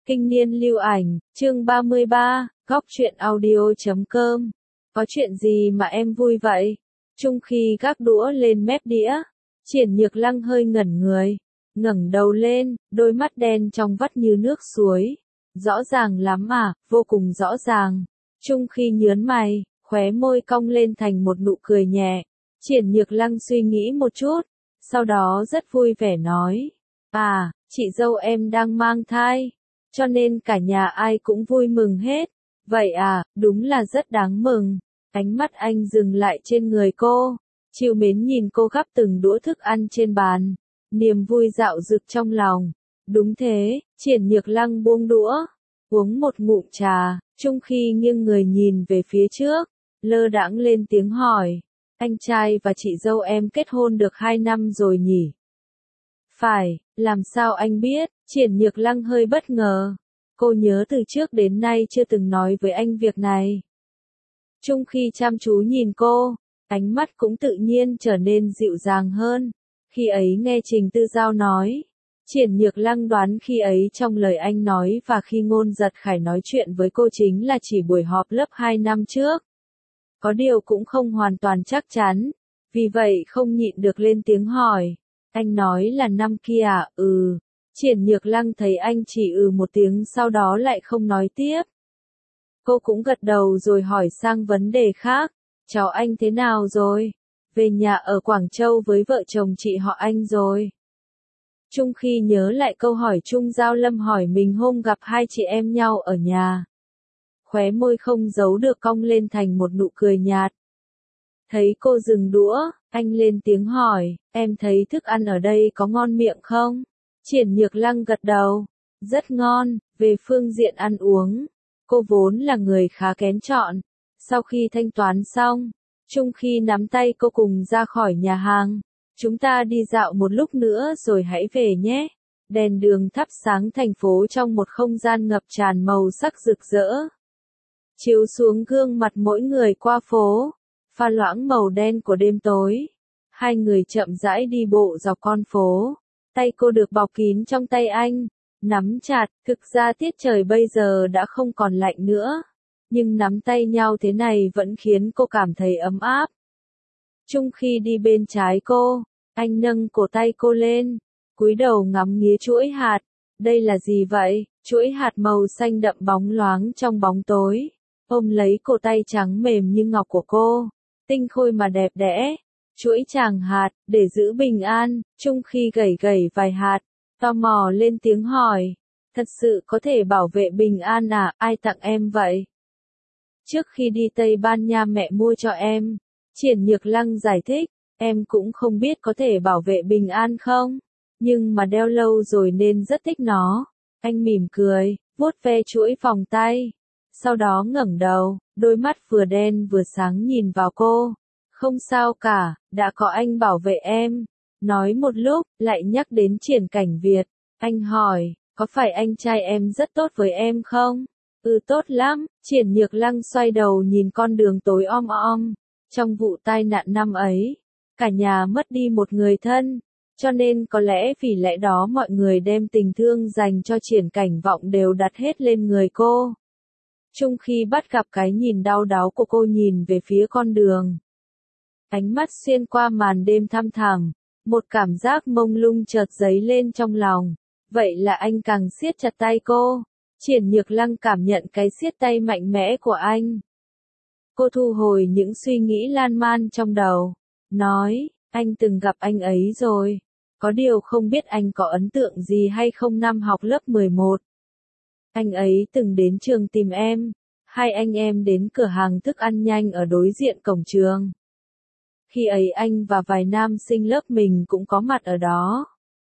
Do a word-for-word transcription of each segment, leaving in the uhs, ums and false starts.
Kinh niên lưu ảnh, chương ba mươi ba, góc truyện audio chấm com. Có chuyện gì mà em vui vậy? Trung khi gác đũa lên mép đĩa, Triển Nhược Lăng hơi ngẩn người, ngẩng đầu lên, đôi mắt đen trong vắt như nước suối. Rõ ràng lắm à, vô cùng rõ ràng. Trung khi nhớn mày, khóe môi cong lên thành một nụ cười nhẹ. Triển Nhược Lăng suy nghĩ một chút, sau đó rất vui vẻ nói, à, chị dâu em đang mang thai, cho nên cả nhà ai cũng vui mừng hết. Vậy à, đúng là rất đáng mừng. Ánh mắt anh dừng lại trên người cô, trìu mến nhìn cô gắp từng đũa thức ăn trên bàn. Niềm vui dạo dực trong lòng. Đúng thế, Triển Nhược Lăng buông đũa, uống một ngụm trà, Trung khi nghiêng người nhìn về phía trước, lơ đãng lên tiếng hỏi, anh trai và chị dâu em kết hôn được hai năm rồi nhỉ? Phải, làm sao anh biết? Triển Nhược Lăng hơi bất ngờ. Cô nhớ từ trước đến nay chưa từng nói với anh việc này. Trung khi chăm chú nhìn cô, ánh mắt cũng tự nhiên trở nên dịu dàng hơn. Khi ấy nghe Trình Tư Giao nói, Triển Nhược Lăng đoán khi ấy trong lời anh nói và khi Ngôn Giật Khải nói chuyện với cô chính là chỉ buổi họp lớp hai năm trước. Có điều cũng không hoàn toàn chắc chắn, vì vậy không nhịn được lên tiếng hỏi. Anh nói là năm kia à? Ừ. Triển Nhược Lăng thấy anh chỉ ừ một tiếng sau đó lại không nói tiếp. Cô cũng gật đầu rồi hỏi sang vấn đề khác. Cháu anh thế nào rồi? Về nhà ở Quảng Châu với vợ chồng chị họ anh rồi. Trung khi nhớ lại câu hỏi Trung Giao Lâm hỏi mình hôm gặp hai chị em nhau ở nhà. Khóe môi không giấu được cong lên thành một nụ cười nhạt. Thấy cô dừng đũa, anh lên tiếng hỏi, em thấy thức ăn ở đây có ngon miệng không? Triển Nhược Lăng gật đầu, rất ngon. Về phương diện ăn uống, cô vốn là người khá kén chọn. Sau khi thanh toán xong, Trung khi nắm tay cô cùng ra khỏi nhà hàng. Chúng ta đi dạo một lúc nữa rồi hãy về nhé. Đèn đường thắp sáng thành phố trong một không gian ngập tràn màu sắc rực rỡ. Chiếu xuống gương mặt mỗi người qua phố, pha loãng màu đen của đêm tối. Hai người chậm rãi đi bộ dọc con phố. Tay cô được bọc kín trong tay anh, nắm chặt. Thực ra tiết trời bây giờ đã không còn lạnh nữa, nhưng nắm tay nhau thế này vẫn khiến cô cảm thấy ấm áp. Trung khi đi bên trái cô, anh nâng cổ tay cô lên, cúi đầu ngắm nghía chuỗi hạt. Đây là gì vậy? Chuỗi hạt màu xanh đậm bóng loáng trong bóng tối, ôm lấy cổ tay trắng mềm như ngọc của cô, tinh khôi mà đẹp đẽ. Chuỗi tràng hạt, để giữ bình an. Trung khi gẩy gẩy vài hạt, tò mò lên tiếng hỏi, thật sự có thể bảo vệ bình an à? Ai tặng em vậy? Trước khi đi Tây Ban Nha mẹ mua cho em. Triển Nhược Lăng giải thích, em cũng không biết có thể bảo vệ bình an không, nhưng mà đeo lâu rồi nên rất thích nó. Anh mỉm cười, vuốt ve chuỗi vòng tay, sau đó ngẩng đầu, đôi mắt vừa đen vừa sáng nhìn vào cô. Không sao cả, đã có anh bảo vệ em. Nói một lúc, lại nhắc đến Triển Cảnh Việt. Anh hỏi, có phải anh trai em rất tốt với em không? Ừ, tốt lắm. Triển Nhược Lăng xoay đầu nhìn con đường tối om om. Trong vụ tai nạn năm ấy, cả nhà mất đi một người thân, cho nên có lẽ vì lẽ đó mọi người đem tình thương dành cho Triển Cảnh Vọng đều đặt hết lên người cô. Trung khi bắt gặp cái nhìn đau đáu của cô nhìn về phía con đường, ánh mắt xuyên qua màn đêm thăm thẳm, một cảm giác mông lung chợt dấy lên trong lòng. Vậy là anh càng siết chặt tay cô. Triển Nhược Lăng cảm nhận cái siết tay mạnh mẽ của anh. Cô thu hồi những suy nghĩ lan man trong đầu, nói, anh từng gặp anh ấy rồi. Có điều không biết anh có ấn tượng gì hay không năm học lớp mười một. Anh ấy từng đến trường tìm em, hai anh em đến cửa hàng thức ăn nhanh ở đối diện cổng trường. Khi ấy anh và vài nam sinh lớp mình cũng có mặt ở đó.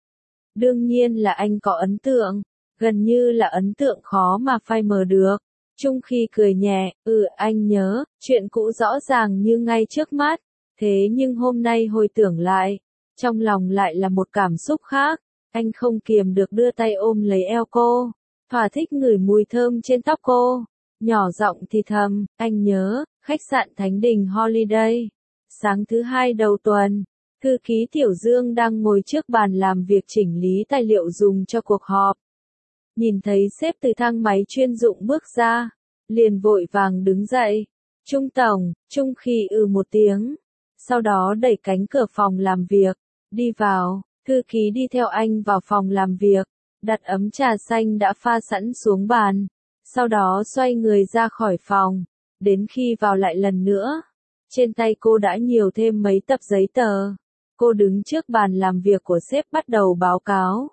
Đương nhiên là anh có ấn tượng, gần như là ấn tượng khó mà phai mờ được. Trung khi cười nhẹ, ừ anh nhớ, chuyện cũ rõ ràng như ngay trước mắt, thế nhưng hôm nay hồi tưởng lại, trong lòng lại là một cảm xúc khác. Anh không kiềm được đưa tay ôm lấy eo cô, thỏa thích ngửi mùi thơm trên tóc cô, nhỏ giọng thì thầm, anh nhớ, khách sạn Thánh Đình Holiday. Sáng thứ hai đầu tuần, thư ký Tiểu Dương đang ngồi trước bàn làm việc chỉnh lý tài liệu dùng cho cuộc họp. Nhìn thấy sếp từ thang máy chuyên dụng bước ra, liền vội vàng đứng dậy. Trung tổng, Trung Khi ừ một tiếng. Sau đó đẩy cánh cửa phòng làm việc, đi vào, thư ký đi theo anh vào phòng làm việc, đặt ấm trà xanh đã pha sẵn xuống bàn. Sau đó xoay người ra khỏi phòng, đến khi vào lại lần nữa. Trên tay cô đã nhiều thêm mấy tập giấy tờ. Cô đứng trước bàn làm việc của sếp bắt đầu báo cáo.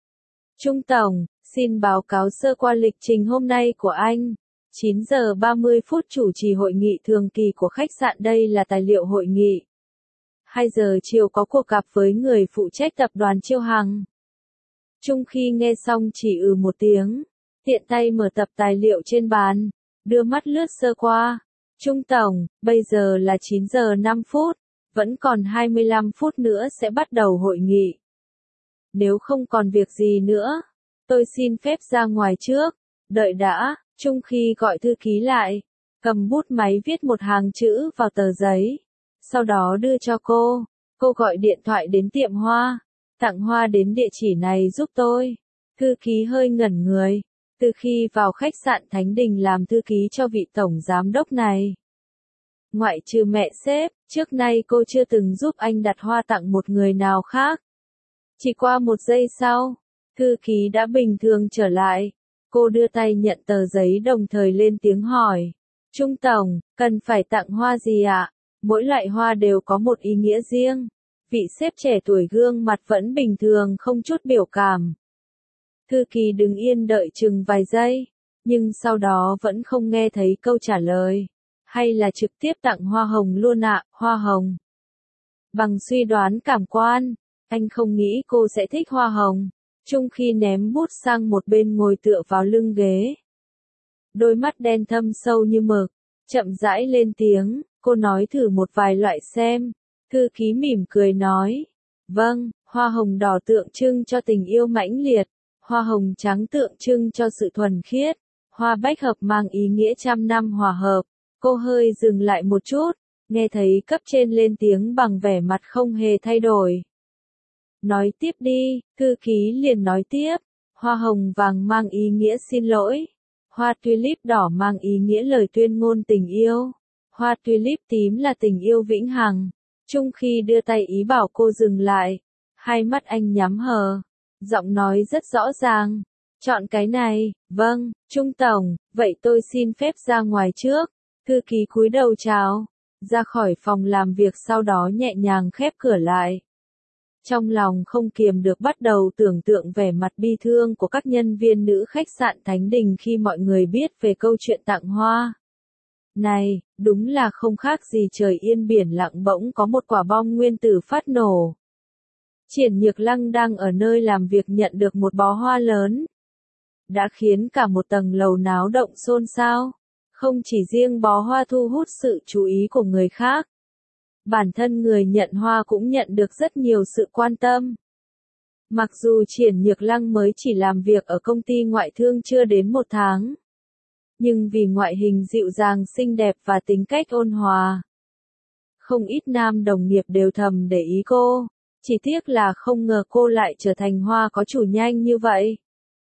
Trung tổng, xin báo cáo sơ qua lịch trình hôm nay của anh. chín giờ ba mươi phút chủ trì hội nghị thường kỳ của khách sạn, đây là tài liệu hội nghị. hai giờ chiều có cuộc gặp với người phụ trách tập đoàn Chiêu Hằng. Trung Khi nghe xong chỉ ừ một tiếng, tiện tay mở tập tài liệu trên bàn, đưa mắt lướt sơ qua. Trung tổng, bây giờ là chín giờ năm phút, vẫn còn hai mươi lăm phút nữa sẽ bắt đầu hội nghị. Nếu không còn việc gì nữa, tôi xin phép ra ngoài trước. Đợi đã, Trung Khi gọi thư ký lại, cầm bút máy viết một hàng chữ vào tờ giấy, sau đó đưa cho cô. Cô gọi điện thoại đến tiệm hoa, tặng hoa đến địa chỉ này giúp tôi. Thư ký hơi ngẩn người, từ khi vào khách sạn Thánh Đình làm thư ký cho vị tổng giám đốc này. Ngoại trừ mẹ sếp, trước nay cô chưa từng giúp anh đặt hoa tặng một người nào khác. Chỉ qua một giây sau, thư ký đã bình thường trở lại. Cô đưa tay nhận tờ giấy đồng thời lên tiếng hỏi. Trung tổng, cần phải tặng hoa gì ạ? Mỗi loại hoa đều có một ý nghĩa riêng. Vị sếp trẻ tuổi gương mặt vẫn bình thường không chút biểu cảm. Thư ký đứng yên đợi chừng vài giây, nhưng sau đó vẫn không nghe thấy câu trả lời. Hay là trực tiếp tặng hoa hồng luôn ạ, hoa hồng. Bằng suy đoán cảm quan, anh không nghĩ cô sẽ thích hoa hồng. Trung Khi ném bút sang một bên ngồi tựa vào lưng ghế. Đôi mắt đen thâm sâu như mực, chậm rãi lên tiếng, cô nói thử một vài loại xem. Thư ký mỉm cười nói. Vâng, hoa hồng đỏ tượng trưng cho tình yêu mãnh liệt, hoa hồng trắng tượng trưng cho sự thuần khiết, hoa bách hợp mang ý nghĩa trăm năm hòa hợp. Cô hơi dừng lại một chút, nghe thấy cấp trên lên tiếng bằng vẻ mặt không hề thay đổi. Nói tiếp đi, thư ký liền nói tiếp. Hoa hồng vàng mang ý nghĩa xin lỗi. Hoa tulip đỏ mang ý nghĩa lời tuyên ngôn tình yêu. Hoa tulip tím là tình yêu vĩnh hằng. Trung Khi đưa tay ý bảo cô dừng lại. Hai mắt anh nhắm hờ. Giọng nói rất rõ ràng. Chọn cái này, vâng, Trung tổng, vậy tôi xin phép ra ngoài trước. Thư ký cúi đầu chào. Ra khỏi phòng làm việc sau đó nhẹ nhàng khép cửa lại. Trong lòng không kiềm được bắt đầu tưởng tượng vẻ mặt bi thương của các nhân viên nữ khách sạn Thánh Đình khi mọi người biết về câu chuyện tặng hoa. Này, đúng là không khác gì trời yên biển lặng bỗng có một quả bom nguyên tử phát nổ. Triển Nhược Lăng đang ở nơi làm việc nhận được một bó hoa lớn. Đã khiến cả một tầng lầu náo động xôn xao. Không chỉ riêng bó hoa thu hút sự chú ý của người khác. Bản thân người nhận hoa cũng nhận được rất nhiều sự quan tâm. Mặc dù Triển Nhược Lăng mới chỉ làm việc ở công ty ngoại thương chưa đến một tháng. Nhưng vì ngoại hình dịu dàng xinh đẹp và tính cách ôn hòa. Không ít nam đồng nghiệp đều thầm để ý cô. Chỉ tiếc là không ngờ cô lại trở thành hoa có chủ nhanh như vậy.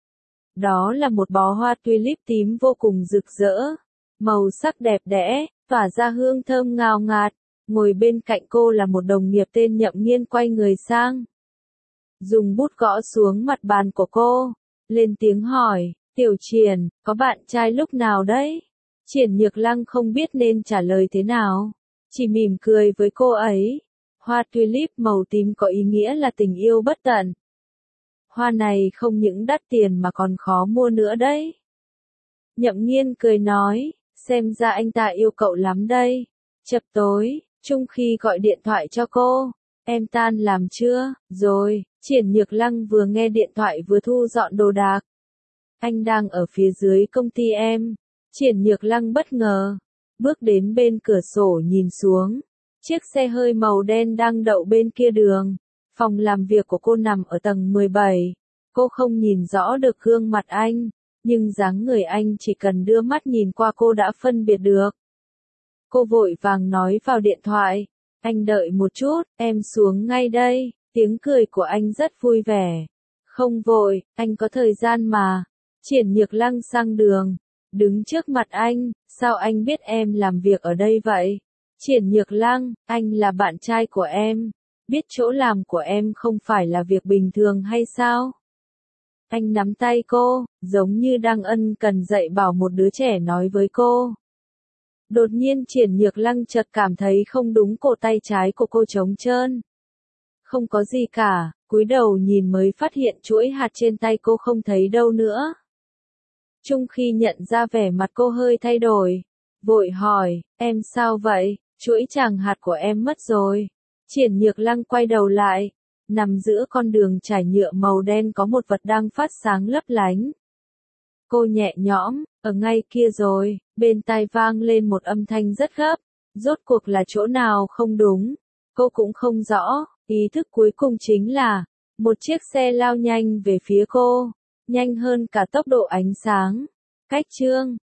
Đó là một bó hoa tulip tím vô cùng rực rỡ. Màu sắc đẹp đẽ, tỏa ra hương thơm ngào ngạt. Ngồi bên cạnh cô là một đồng nghiệp tên Nhậm Nghiên quay người sang. Dùng bút gõ xuống mặt bàn của cô. Lên tiếng hỏi, Tiểu Triển, có bạn trai lúc nào đấy? Triển Nhược Lăng không biết nên trả lời thế nào. Chỉ mỉm cười với cô ấy. Hoa tulip màu tím có ý nghĩa là tình yêu bất tận. Hoa này không những đắt tiền mà còn khó mua nữa đấy. Nhậm Nghiên cười nói, xem ra anh ta yêu cậu lắm đây. Chập tối, Trung Khi gọi điện thoại cho cô. Em tan làm chưa? Rồi, Triển Nhược Lăng vừa nghe điện thoại vừa thu dọn đồ đạc. Anh đang ở phía dưới công ty em. Triển Nhược Lăng bất ngờ. Bước đến bên cửa sổ nhìn xuống. Chiếc xe hơi màu đen đang đậu bên kia đường. Phòng làm việc của cô nằm ở tầng mười bảy. Cô không nhìn rõ được gương mặt anh. Nhưng dáng người anh chỉ cần đưa mắt nhìn qua cô đã phân biệt được. Cô vội vàng nói vào điện thoại. Anh đợi một chút, em xuống ngay đây. Tiếng cười của anh rất vui vẻ. Không vội, anh có thời gian mà. Triển Nhược Lăng sang đường, đứng trước mặt anh, sao anh biết em làm việc ở đây vậy? Triển Nhược Lăng, anh là bạn trai của em, biết chỗ làm của em không phải là việc bình thường hay sao? Anh nắm tay cô, giống như đang ân cần dạy bảo một đứa trẻ nói với cô. Đột nhiên Triển Nhược Lăng chợt cảm thấy không đúng, cổ tay trái của cô trống trơn. Không có gì cả, cúi đầu nhìn mới phát hiện chuỗi hạt trên tay cô không thấy đâu nữa. Trung Khi nhận ra vẻ mặt cô hơi thay đổi, vội hỏi, em sao vậy, chuỗi tràng hạt của em mất rồi. Triển Nhược Lăng quay đầu lại, nằm giữa con đường trải nhựa màu đen có một vật đang phát sáng lấp lánh. Cô nhẹ nhõm, ở ngay kia rồi, bên tai vang lên một âm thanh rất gấp, rốt cuộc là chỗ nào không đúng, cô cũng không rõ, ý thức cuối cùng chính là, một chiếc xe lao nhanh về phía cô, nhanh hơn cả tốc độ ánh sáng. Cách chương